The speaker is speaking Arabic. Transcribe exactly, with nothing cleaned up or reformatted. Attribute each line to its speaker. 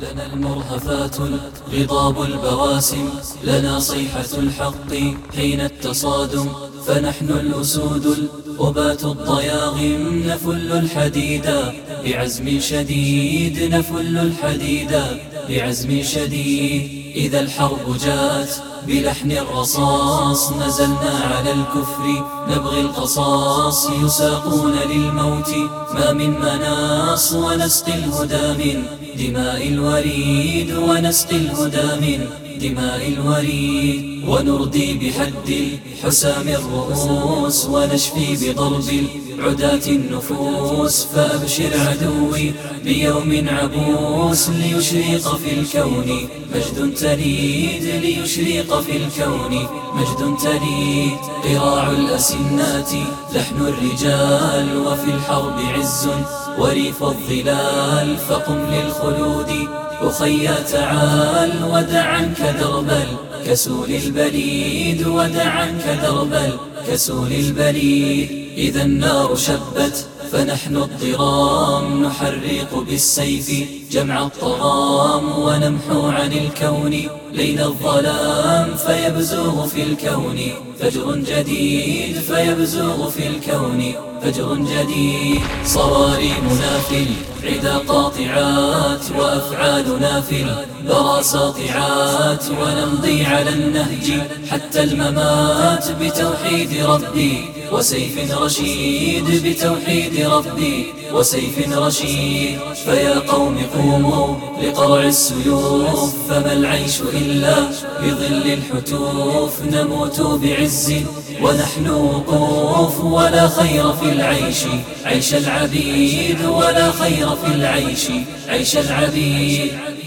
Speaker 1: لنا المرهفات غضاب البواسم، لنا صيحة الحق حين التصادم، فنحن الأسود الأبات الضياغم، نفل الحديدا بعزم شديد، نفل الحديدا بعزم شديد. إذا الحرب جاءت بلحن الرصاص، نزلنا على الكفر نبغي القصاص، يساقون للموت ما من مناص، ونسقي الهدى من دماء الوريد، ونسقي الهدى من دماء الوريد، ونردي بحد الحسام الرؤوس، ونشفي بضرب العداة النفوس. فأبشر عدوي بيوم عبوس، ليشرق في الكون مجد تريد، ليشرق في الكون مجد تريد. قراع الأسنات لحن الرجال، وفي الحرب عز وريف الظلال، فقم للخلود أخيا تعال، ودع عنك درب الكسول البليد، ودع عنك درب الكسول البليد. إذا النار شبت فنحن الضرام، نحرق بالسيف جمع الطغام، ونمحو عن الكون ليل الظلام، فيبزغ في الكون فجر جديد، فيبزغ في الكون فجر جديد. صواريمنا في العدا قاطعات، وأفعالنا في البرى ساطعات، ونمضي على النهج حتى الممات، بتوحيد ربي وسيف رشيد، بتوحيد ربي وسيف رشيد. فيا قوم قوموا لقرع السيوف، فما العيش إلا بظل الحتوف، نموت بعز ونحن وقوف، ولا خير في العيش عيش العبيد، ولا خير في العيش عيش العبيد.